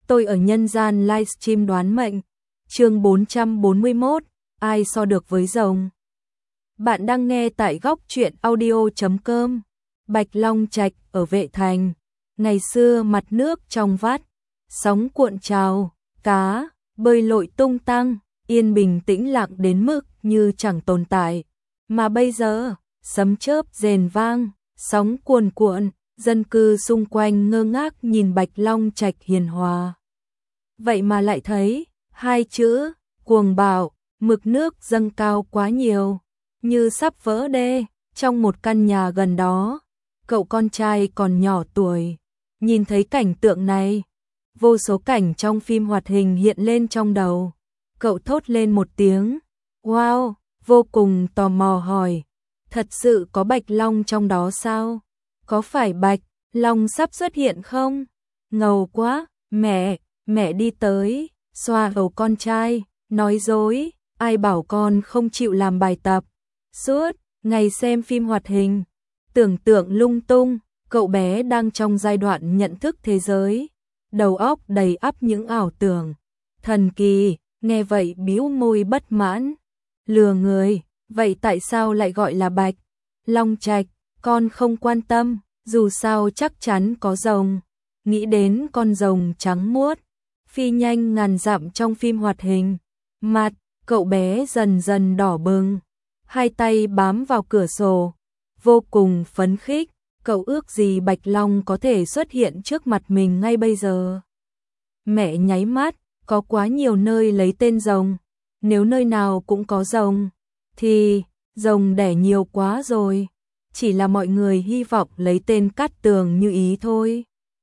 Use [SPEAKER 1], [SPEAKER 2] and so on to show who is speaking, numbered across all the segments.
[SPEAKER 1] Tôi ở nhân gian livestream đoán mệnh. Chương 441, ai so được với rồng. Bạn đang nghe tại góc truyện audio.com. Bạch Long Trạch ở Vệ Thành. Ngày xưa mặt nước trong vắt, sóng cuộn trào, cá bơi lội tung tăng, yên bình tĩnh lặng đến mức như chẳng tồn tại. Mà bây giờ, sấm chớp rền vang, sóng cuồn cuộn, dân cư xung quanh ngơ ngác nhìn Bạch Long Trạch hiền hòa. Vậy mà lại thấy hai chữ cuồng bạo, mực nước dâng cao quá nhiều, như sắp vỡ đê. Trong một căn nhà gần đó, cậu con trai còn nhỏ tuổi nhìn thấy cảnh tượng này, vô số cảnh trong phim hoạt hình hiện lên trong đầu. Cậu thốt lên một tiếng wow, vô cùng tò mò hỏi, thật sự có Bạch Long trong đó sao? Có phải Bạch Long sắp xuất hiện không? Ngầu quá, mẹ đi tới, xoa đầu con trai, nói dối, ai bảo con không chịu làm bài tập. Suốt ngày xem phim hoạt hình, tưởng tượng lung tung, cậu bé đang trong giai đoạn nhận thức thế giới, đầu óc đầy ắp những ảo tưởng thần kỳ. Nghe vậy bĩu môi bất mãn, lừa người, vậy tại sao lại gọi là Bạch Long Trạch? Con không quan tâm, dù sao chắc chắn có rồng. Nghĩ đến con rồng trắng muốt phi nhanh ngàn dặm trong phim hoạt hình, mặt cậu bé dần dần đỏ bừng, hai tay bám vào cửa sổ, vô cùng phấn khích. Cậu ước gì Bạch Long có thể xuất hiện trước mặt mình ngay bây giờ. Mẹ nháy mắt, có quá nhiều nơi lấy tên rồng, nếu nơi nào cũng có rồng thì rồng đẻ nhiều quá rồi, chỉ là mọi người hy vọng lấy tên Cát Tường như ý thôi.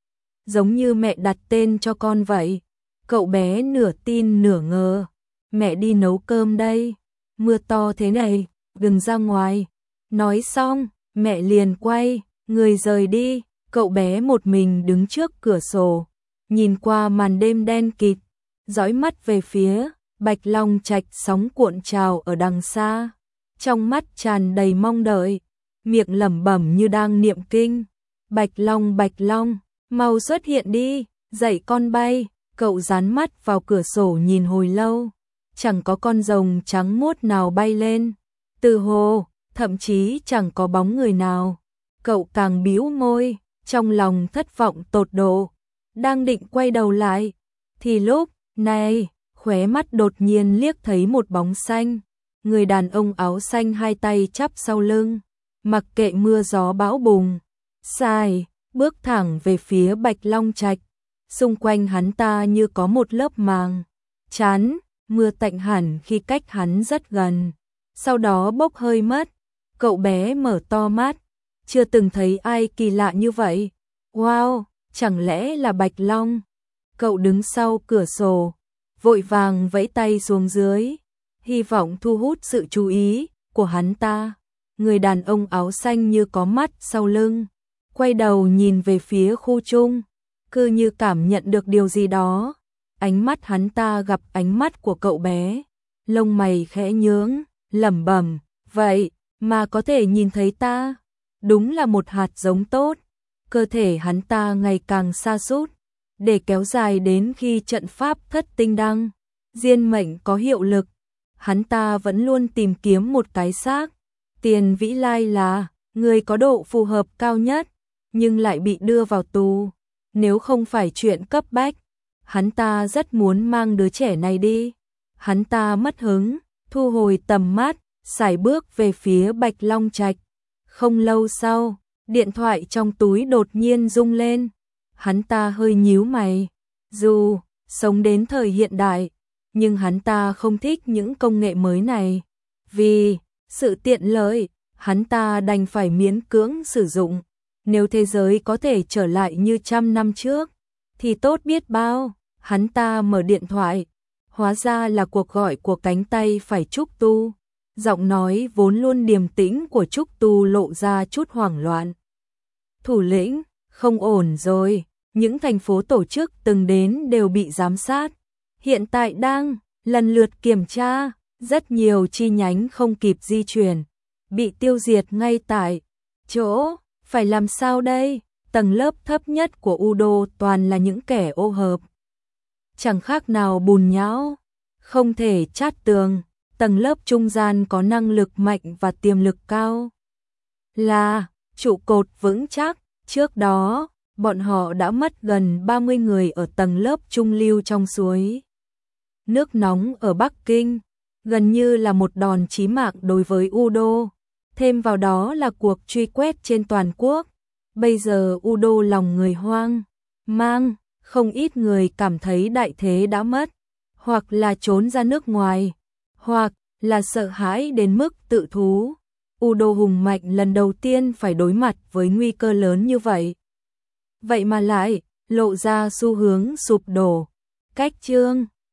[SPEAKER 1] Giống như mẹ đặt tên cho con vậy. Cậu bé nửa tin nửa ngờ, mẹ đi nấu cơm đây, mưa to thế này, đừng ra ngoài. Nói xong, mẹ liền quay người rời đi. Cậu bé một mình đứng trước cửa sổ, nhìn qua màn đêm đen kịt, dõi mắt về phía Bạch Long Trạch sóng cuộn trào ở đằng xa, trong mắt tràn đầy mong đợi, miệng lẩm bẩm như đang niệm kinh. Bạch Long, mau xuất hiện đi, dạy con bay. Cậu dán mắt vào cửa sổ nhìn hồi lâu, chẳng có con rồng trắng muốt nào bay lên, từ hồ, thậm chí chẳng có bóng người nào. Cậu càng bĩu môi, trong lòng thất vọng tột độ, đang định quay đầu lại, thì lúc này, khóe mắt đột nhiên liếc thấy một bóng xanh, người đàn ông áo xanh hai tay chắp sau lưng, mặc kệ mưa gió bão bùng, xài, bước thẳng về phía Bạch Long Trạch. Xung quanh hắn ta như có một lớp màng chắn, mưa tạnh hẳn khi cách hắn rất gần, sau đó bốc hơi mất. Cậu bé mở to mắt, chưa từng thấy ai kỳ lạ như vậy. Wow, chẳng lẽ là Bạch Long? Cậu đứng sau cửa sổ, vội vàng vẫy tay xuống dưới, hy vọng thu hút sự chú ý của hắn ta. Người đàn ông áo xanh như có mắt sau lưng, quay đầu nhìn về phía khu chung, cứ như cảm nhận được điều gì đó. Ánh mắt hắn ta gặp ánh mắt của cậu bé, lông mày khẽ nhướng, lẩm bẩm, vậy mà có thể nhìn thấy ta, đúng là một hạt giống tốt. Cơ thể hắn ta ngày càng sa sút, để kéo dài đến khi trận pháp thất tinh đăng diên mệnh có hiệu lực, hắn ta vẫn luôn tìm kiếm một cái xác. Tiền Vĩ Lai là người có độ phù hợp cao nhất, nhưng lại bị đưa vào tù. Nếu không phải chuyện cấp bách, hắn ta rất muốn mang đứa trẻ này đi. Hắn ta mất hứng, thu hồi tầm mắt, sải bước về phía Bạch Long Trạch. Không lâu sau, điện thoại trong túi đột nhiên rung lên. Hắn ta hơi nhíu mày. Dù sống đến thời hiện đại, nhưng hắn ta không thích những công nghệ mới này. Vì sự tiện lợi, hắn ta đành phải miễn cưỡng sử dụng. Nếu thế giới có thể trở lại như 100 năm trước, thì tốt biết bao. Hắn ta mở điện thoại, hóa ra là cuộc gọi của cánh tay phải Trúc Tu. Giọng nói vốn luôn điềm tĩnh của Trúc Tu lộ ra chút hoảng loạn. Thủ lĩnh, không ổn rồi, những thành phố tổ chức từng đến đều bị giám sát. Hiện tại đang lần lượt kiểm tra, rất nhiều chi nhánh không kịp di chuyển, bị tiêu diệt ngay tại chỗ. Phải làm sao đây? Tầng lớp thấp nhất của Udo toàn là những kẻ ô hợp. chẳng khác nào bùn nhão, không thể chát tường. Tầng lớp trung gian có năng lực mạnh và tiềm lực cao, là trụ cột vững chắc. Trước đó, bọn họ đã mất gần 30 người ở tầng lớp trung lưu trong suối nước nóng ở Bắc Kinh, gần như là một đòn chí mạng đối với Udo. Thêm vào đó là cuộc truy quét trên toàn quốc. Bây giờ Udo lòng người hoang mang, không ít người cảm thấy đại thế đã mất, hoặc là trốn ra nước ngoài, hoặc là sợ hãi đến mức tự thú. Udo hùng mạnh lần đầu tiên phải đối mặt với nguy cơ lớn như vậy. Vậy mà lại lộ ra xu hướng sụp đổ. Cách chương